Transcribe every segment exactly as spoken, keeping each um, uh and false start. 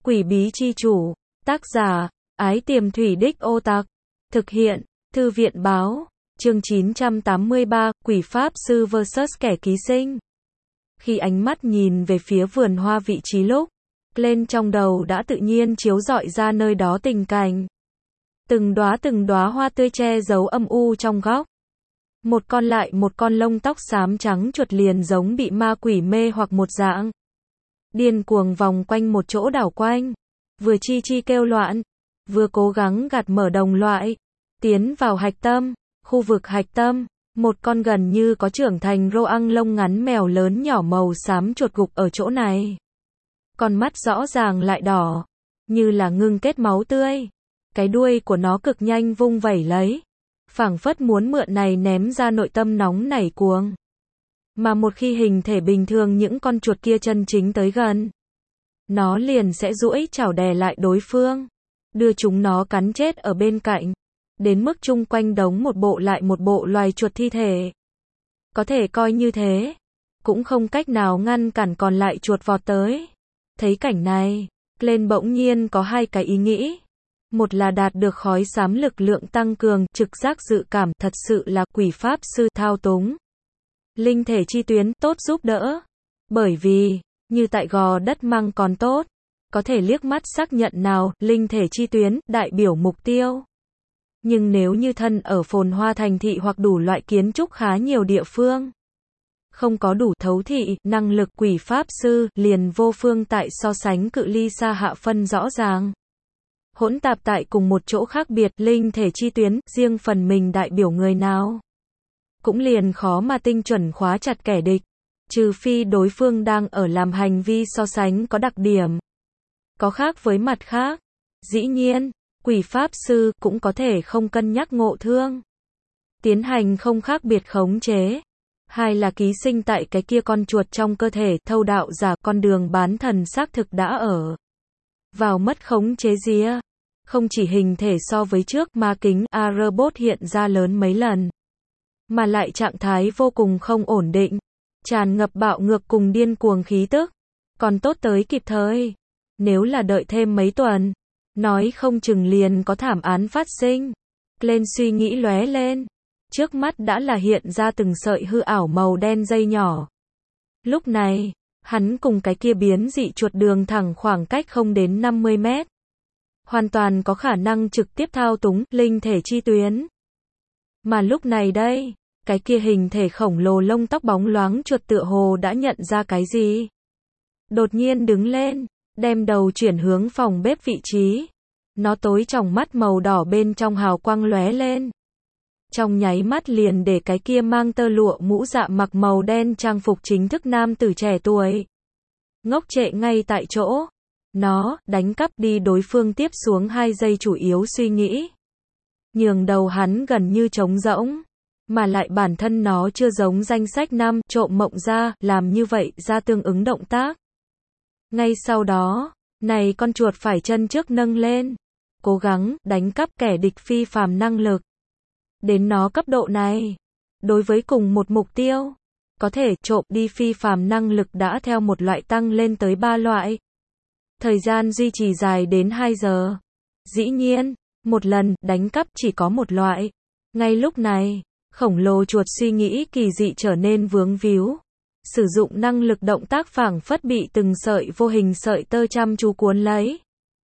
Quỷ bí chi chủ. Tác giả, Ái Tiềm Thủy Đích Ô Tặc. Thực hiện, Thư viện báo. Chương chín trăm tám mươi ba, Quỷ Pháp Sư versus kẻ ký sinh. Khi ánh mắt nhìn về phía vườn hoa vị trí lúc, lên trong đầu đã tự nhiên chiếu rọi ra nơi đó tình cảnh. Từng đóa từng đóa hoa tươi che giấu âm u trong góc. Một con lại một con lông tóc xám trắng chuột liền giống bị ma quỷ mê hoặc một dạng. Điên cuồng vòng quanh một chỗ đảo quanh. Vừa chi chi kêu loạn, vừa cố gắng gạt mở đồng loại. Tiến vào hạch tâm, khu vực hạch tâm. Một con gần như có trưởng thành rô ăn lông ngắn mèo lớn nhỏ màu xám chuột gục ở chỗ này. Con mắt rõ ràng lại đỏ, như là ngưng kết máu tươi. Cái đuôi của nó cực nhanh vung vẩy lấy, phảng phất muốn mượn này ném ra nội tâm nóng nảy cuồng. Mà một khi hình thể bình thường những con chuột kia chân chính tới gần, nó liền sẽ duỗi chảo đè lại đối phương, đưa chúng nó cắn chết ở bên cạnh, đến mức chung quanh đống một bộ lại một bộ loài chuột thi thể. Có thể coi như thế, cũng không cách nào ngăn cản còn lại chuột vọt tới. Thấy cảnh này, Glenn bỗng nhiên có hai cái ý nghĩ. Một là đạt được khói xám lực lượng tăng cường, trực giác dự cảm, thật sự là quỷ pháp sư thao túng. Linh thể chi tuyến, tốt giúp đỡ. Bởi vì, như tại gò đất măng còn tốt, có thể liếc mắt xác nhận nào, linh thể chi tuyến, đại biểu mục tiêu. Nhưng nếu như thân ở phồn hoa thành thị hoặc đủ loại kiến trúc khá nhiều địa phương, không có đủ thấu thị, năng lực quỷ pháp sư, liền vô phương tại so sánh cự ly xa hạ phân rõ ràng. Hỗn tạp tại cùng một chỗ khác biệt, linh thể chi tuyến, riêng phần mình đại biểu người nào. Cũng liền khó mà tinh chuẩn khóa chặt kẻ địch, trừ phi đối phương đang ở làm hành vi so sánh có đặc điểm. Có khác với mặt khác. Dĩ nhiên, quỷ pháp sư cũng có thể không cân nhắc ngộ thương. Tiến hành không khác biệt khống chế. Hai là ký sinh tại cái kia con chuột trong cơ thể, thâu đạo giả con đường bán thần xác thực đã ở vào mất khống chế rìa. Không chỉ hình thể so với trước ma kính A-robot hiện ra lớn mấy lần, mà lại trạng thái vô cùng không ổn định, tràn ngập bạo ngược cùng điên cuồng khí tức. Còn tốt tới kịp thời. Nếu là đợi thêm mấy tuần, nói không chừng liền có thảm án phát sinh. Lên suy nghĩ lóe lên. Trước mắt đã là hiện ra từng sợi hư ảo màu đen dây nhỏ. Lúc này, hắn cùng cái kia biến dị chuột đường thẳng khoảng cách không đến năm mươi mét. Hoàn toàn có khả năng trực tiếp thao túng linh thể chi tuyến. Mà lúc này đây, cái kia hình thể khổng lồ lông tóc bóng loáng chuột tựa hồ đã nhận ra cái gì. Đột nhiên đứng lên, đem đầu chuyển hướng phòng bếp vị trí. Nó tối trong mắt màu đỏ bên trong hào quang lóe lên. Trong nháy mắt liền để cái kia mang tơ lụa mũ dạ mặc màu đen trang phục chính thức nam tử trẻ tuổi ngốc trệ ngay tại chỗ. Nó đánh cắp đi đối phương tiếp xuống hai giây chủ yếu suy nghĩ. Nhường đầu hắn gần như trống rỗng. Mà lại bản thân nó chưa giống danh sách năm trộm mộng ra, làm như vậy ra tương ứng động tác. Ngay sau đó, này con chuột phải chân trước nâng lên, cố gắng đánh cắp kẻ địch phi phàm năng lực. Đến nó cấp độ này, đối với cùng một mục tiêu, có thể trộm đi phi phàm năng lực đã theo một loại tăng lên tới ba loại. Thời gian duy trì dài đến hai giờ. Dĩ nhiên, một lần đánh cắp chỉ có một loại. Ngay lúc này, khổng lồ chuột suy nghĩ kỳ dị trở nên vướng víu. Sử dụng năng lực động tác phảng phất bị từng sợi vô hình sợi tơ chăm chú cuốn lấy.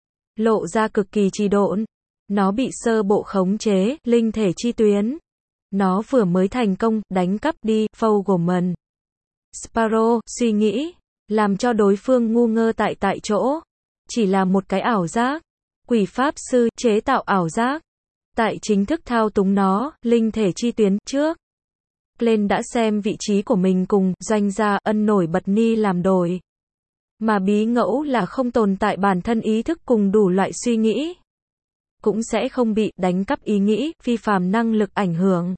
Lộ ra cực kỳ trì độn. Nó bị sơ bộ khống chế, linh thể chi tuyến. Nó vừa mới thành công, đánh cắp đi, Fogelman. Sparrow, suy nghĩ, làm cho đối phương ngu ngơ tại tại chỗ. Chỉ là một cái ảo giác. Quỷ pháp sư, chế tạo ảo giác. Tại chính thức thao túng nó, linh thể chi tuyến, trước. Glenn đã xem vị trí của mình cùng doanh gia ân nổi bật ni làm đổi. Mà bí ngẫu là không tồn tại bản thân ý thức cùng đủ loại suy nghĩ. Cũng sẽ không bị đánh cắp ý nghĩ, phi phàm năng lực ảnh hưởng.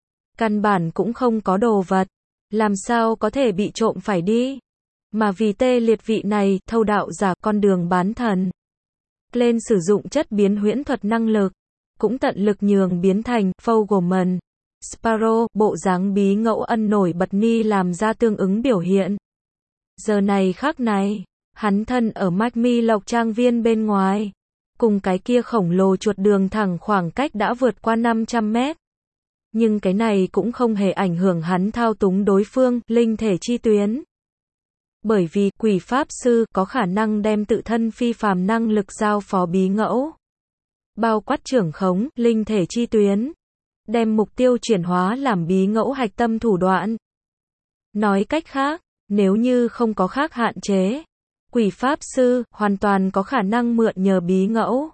Căn bản cũng không có đồ vật. Làm sao có thể bị trộm phải đi. Mà vì tê liệt vị này, thâu đạo giả con đường bán thần. Glenn sử dụng chất biến huyễn thuật năng lực. Cũng tận lực nhường biến thành Fogelman. Sparrow, bộ dáng bí ngẫu ân nổi bật ni làm ra tương ứng biểu hiện. Giờ này khắc này, Hắn thân ở Mạch Mi Lộc trang viên bên ngoài. Cùng cái kia khổng lồ chuột đường thẳng khoảng cách đã vượt qua năm trăm mét. Nhưng cái này cũng không hề ảnh hưởng hắn thao túng đối phương, linh thể chi tuyến. Bởi vì, quỷ pháp sư có khả năng đem tự thân phi phàm năng lực giao phó bí ngẫu. Bao quát trưởng khống, linh thể chi tuyến. Đem mục tiêu chuyển hóa làm bí ngẫu hạch tâm thủ đoạn. Nói cách khác, nếu như không có khác hạn chế, quỷ pháp sư hoàn toàn có khả năng mượn nhờ bí ngẫu.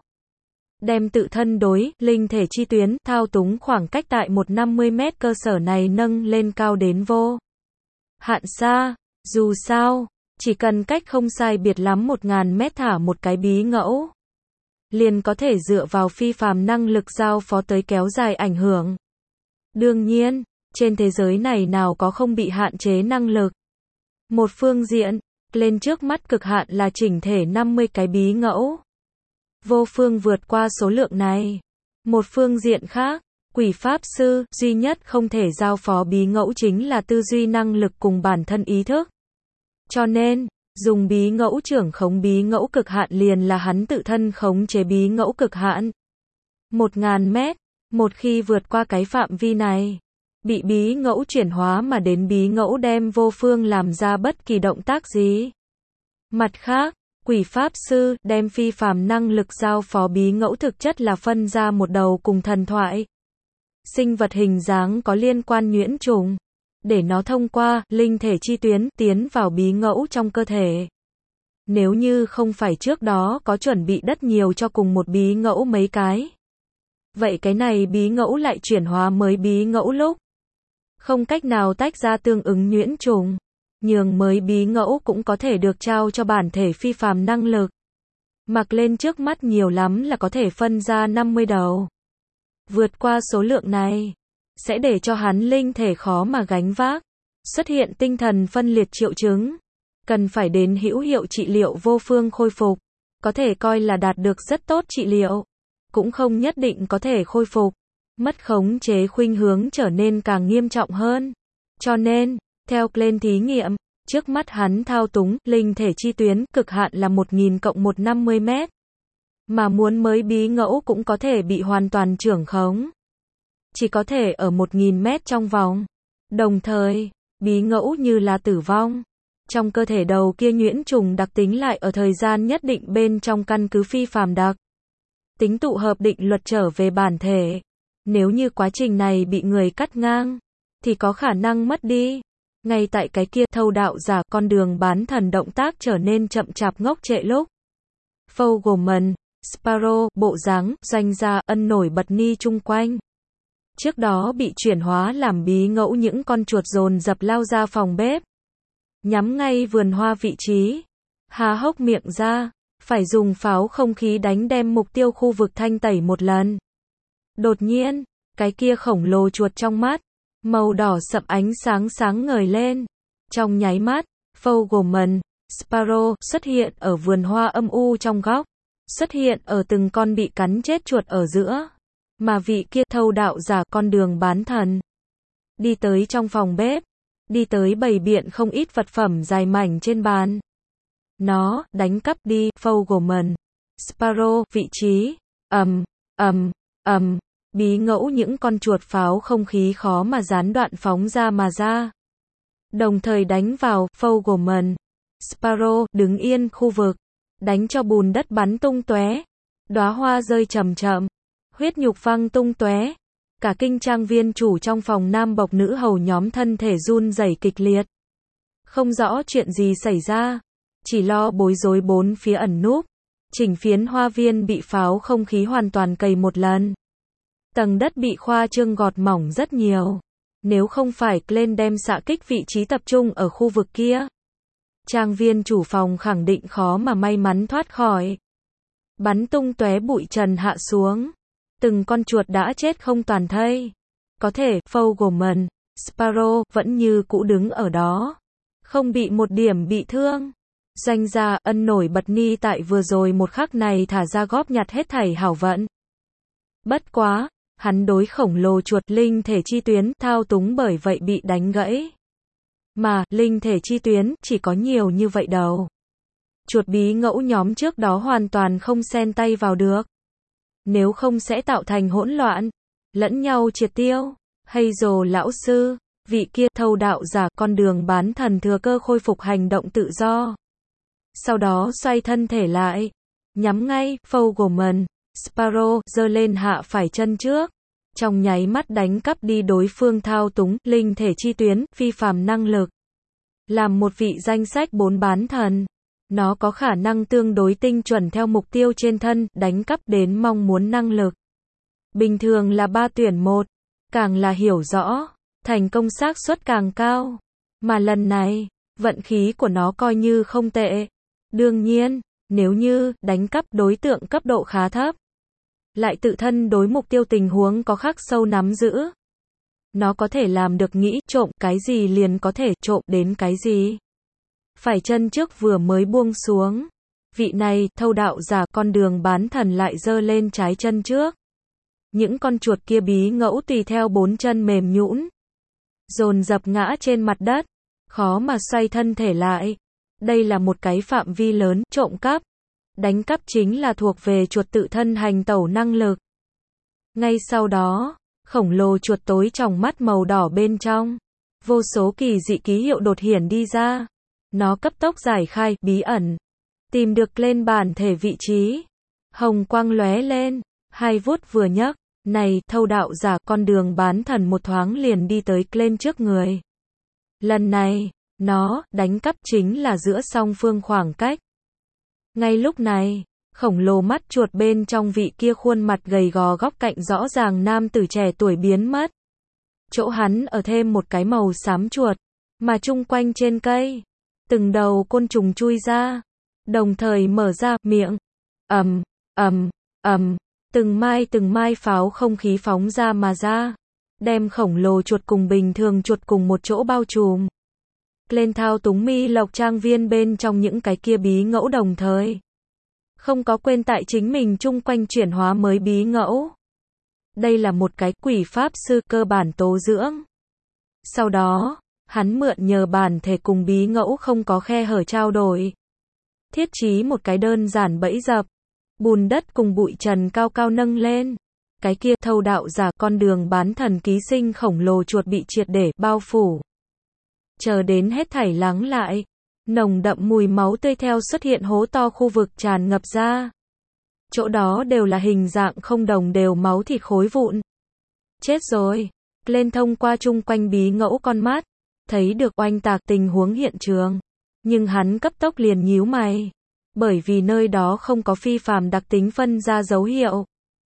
Đem tự thân đối, linh thể chi tuyến, thao túng khoảng cách tại một trăm năm mươi mét cơ sở này nâng lên cao đến vô hạn xa. Dù sao, chỉ cần cách không sai biệt lắm một nghìn mét thả một cái bí ngẫu, liền có thể dựa vào phi phàm năng lực giao phó tới kéo dài ảnh hưởng. Đương nhiên, trên thế giới này nào có không bị hạn chế năng lực. Một phương diện, lên trước mắt cực hạn là chỉnh thể năm mươi cái bí ngẫu. Vô phương vượt qua số lượng này. Một phương diện khác, quỷ pháp sư duy nhất không thể giao phó bí ngẫu chính là tư duy năng lực cùng bản thân ý thức. Cho nên, dùng bí ngẫu trưởng khống bí ngẫu cực hạn liền là hắn tự thân khống chế bí ngẫu cực hạn. Một ngàn mét, một khi vượt qua cái phạm vi này, bị bí ngẫu chuyển hóa mà đến bí ngẫu đem vô phương làm ra bất kỳ động tác gì. Mặt khác, quỷ pháp sư đem phi phàm năng lực giao phó bí ngẫu thực chất là phân ra một đầu cùng thần thoại. Sinh vật hình dáng có liên quan nhuyễn trùng. Để nó thông qua, linh thể chi tuyến, tiến vào bí ngẫu trong cơ thể. Nếu như không phải trước đó có chuẩn bị đất nhiều cho cùng một bí ngẫu mấy cái. Vậy cái này bí ngẫu lại chuyển hóa mới bí ngẫu lúc. Không cách nào tách ra tương ứng nhuyễn trùng. Nhường mới bí ngẫu cũng có thể được trao cho bản thể phi phàm năng lực. Mặc lên trước mắt nhiều lắm là có thể phân ra năm mươi đầu. Vượt qua số lượng này, sẽ để cho hắn linh thể khó mà gánh vác. Xuất hiện tinh thần phân liệt triệu chứng. Cần phải đến hữu hiệu trị liệu vô phương khôi phục. Có thể coi là đạt được rất tốt trị liệu. Cũng không nhất định có thể khôi phục. Mất khống chế khuynh hướng trở nên càng nghiêm trọng hơn. Cho nên, theo Glenn thí nghiệm, trước mắt hắn thao túng, linh thể chi tuyến, cực hạn là một nghìn cộng một trăm năm mươi mét. Mà muốn mới bí ngẫu cũng có thể bị hoàn toàn trưởng khống. Chỉ có thể ở một nghìn mét trong vòng. Đồng thời, bí ngẫu như là tử vong. Trong cơ thể đầu kia nhuyễn trùng đặc tính lại ở thời gian nhất định bên trong căn cứ phi phàm đặc tính tụ hợp định luật trở về bản thể. Nếu như quá trình này bị người cắt ngang, thì có khả năng mất đi. Ngay tại cái kia thâu đạo giả con đường bán thần động tác trở nên chậm chạp ngốc trệ lúc. Fogelman, Sparrow, bộ dáng, doanh gia, ân nổi bật ni chung quanh. Trước đó bị chuyển hóa làm bí ngẫu những con chuột dồn dập lao ra phòng bếp. Nhắm ngay vườn hoa vị trí. Há hốc miệng ra. Phải dùng pháo không khí đánh đem mục tiêu khu vực thanh tẩy một lần. Đột nhiên, cái kia khổng lồ chuột trong mắt. Màu đỏ sậm ánh sáng sáng ngời lên. Trong nháy mắt, Fogelman, Sparrow xuất hiện ở vườn hoa âm u trong góc. Xuất hiện ở từng con bị cắn chết chuột ở giữa. Mà vị kia thâu đạo giả con đường bán thần. Đi tới trong phòng bếp. Đi tới bày biện không ít vật phẩm dài mảnh trên bàn. Nó, đánh cắp đi, Fogelman, Sparrow, vị trí. ầm, ầm, ầm, bí ngẫu những con chuột pháo không khí khó mà gián đoạn phóng ra mà ra. Đồng thời đánh vào, Fogelman, Sparrow, đứng yên khu vực. Đánh cho bùn đất bắn tung tóe. Đóa hoa rơi chậm chậm. Huyết nhục văng tung tóe. Cả kinh trang viên chủ trong phòng nam bộc nữ hầu nhóm thân thể run rẩy kịch liệt. Không rõ chuyện gì xảy ra. Chỉ lo bối rối bốn phía ẩn núp. Chỉnh phiến hoa viên bị pháo không khí hoàn toàn cày một lần. Tầng đất bị khoa trương gọt mỏng rất nhiều. Nếu không phải Glenn đem xạ kích vị trí tập trung ở khu vực kia, trang viên chủ phòng khẳng định khó mà may mắn thoát khỏi. Bắn tung tóe bụi trần hạ xuống. Từng con chuột đã chết không toàn thây. Có thể, Fogelman, Sparrow, vẫn như cũ đứng ở đó. Không bị một điểm bị thương. Doanh gia, ân nổi bật ni tại vừa rồi một khắc này thả ra góp nhặt hết thảy hảo vận. Bất quá, hắn đối khổng lồ chuột linh thể chi tuyến thao túng bởi vậy bị đánh gãy. Mà, linh thể chi tuyến, chỉ có nhiều như vậy đâu. chuột bí ngẫu nhóm trước đó hoàn toàn không xen tay vào được. Nếu không sẽ tạo thành hỗn loạn, lẫn nhau triệt tiêu. Hay dồ lão sư, vị kia thâu đạo giả con đường bán thần thừa cơ khôi phục hành động tự do. Sau đó xoay thân thể lại, nhắm ngay, Fogelman, Sparrow, giơ lên hạ phải chân trước. Trong nháy mắt đánh cắp đi đối phương thao túng, linh thể chi tuyến, phi phàm năng lực. Làm một vị danh sách bốn bán thần. Nó có khả năng tương đối tinh chuẩn theo mục tiêu trên thân, đánh cắp đến mong muốn năng lực. Bình thường là ba tuyển một, càng là hiểu rõ, thành công xác suất càng cao. Mà lần này, vận khí của nó coi như không tệ. Đương nhiên, nếu như đánh cắp đối tượng cấp độ khá thấp, lại tự thân đối mục tiêu tình huống có khắc sâu nắm giữ, nó có thể làm được nghĩ trộm cái gì liền có thể trộm đến cái gì. Phải chân trước vừa mới buông xuống, vị này thâu đạo giả con đường bán thần lại giơ lên trái chân trước. Những con chuột kia bí ngẫu tùy theo bốn chân mềm nhũn, dồn dập ngã trên mặt đất, khó mà xoay thân thể lại. Đây là một cái phạm vi lớn trộm cắp. Đánh cắp chính là thuộc về chuột tự thân hành tẩu năng lực. Ngay sau đó, khổng lồ chuột tối tròng mắt màu đỏ bên trong, vô số kỳ dị ký hiệu đột hiển đi ra. Nó cấp tốc giải khai bí ẩn, tìm được lên bản thể vị trí. Hồng quang lóe lên, hai vuốt vừa nhấc, này, thâu đạo giả con đường bán thần một thoáng liền đi tới lên trước người. Lần này, nó đánh cắp chính là giữa song phương khoảng cách. Ngay lúc này, khổng lồ mắt chuột bên trong vị kia khuôn mặt gầy gò góc cạnh rõ ràng nam tử trẻ tuổi biến mất. Chỗ hắn ở thêm một cái màu xám chuột, mà chung quanh trên cây, từng đầu côn trùng chui ra, đồng thời mở ra miệng. Ầm, ầm, ầm, từng mai từng mai pháo không khí phóng ra mà ra, đem khổng lồ chuột cùng bình thường chuột cùng một chỗ bao trùm. Lên thao túng mi lộc trang viên bên trong những cái kia bí ngẫu đồng thời. Không có quên tại chính mình chung quanh chuyển hóa mới bí ngẫu. Đây là một cái quỷ pháp sư cơ bản tố dưỡng. Sau đó, hắn mượn nhờ bản thể cùng bí ngẫu không có khe hở trao đổi. Thiết trí một cái đơn giản bẫy dập. Bùn đất cùng bụi trần cao cao nâng lên. Cái kia thâu đạo giả con đường bán thần ký sinh khổng lồ chuột bị triệt để bao phủ. Chờ đến hết thảy lắng lại, nồng đậm mùi máu tươi theo xuất hiện hố to khu vực tràn ngập ra. Chỗ đó đều là hình dạng không đồng đều máu thịt khối vụn. Chết rồi. Lên thông qua chung quanh bí ngẫu con mắt, thấy được oanh tạc tình huống hiện trường. Nhưng hắn cấp tốc liền nhíu mày. Bởi vì nơi đó không có phi phàm đặc tính phân ra dấu hiệu.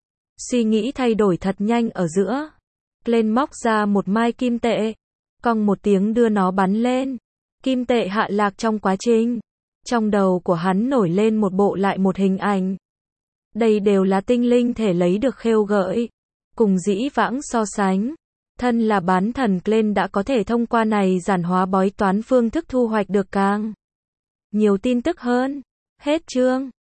Suy nghĩ thay đổi thật nhanh ở giữa. Lên móc ra một mai kim tệ. Cong một tiếng đưa nó bắn lên. Kim tệ hạ lạc trong quá trình. Trong đầu của hắn nổi lên một bộ lại một hình ảnh. Đây đều là tinh linh thể lấy được khêu gợi. Cùng dĩ vãng so sánh. Thân là bán thần Glenn đã có thể thông qua này giản hóa bói toán phương thức thu hoạch được càng nhiều tin tức hơn. Hết chương.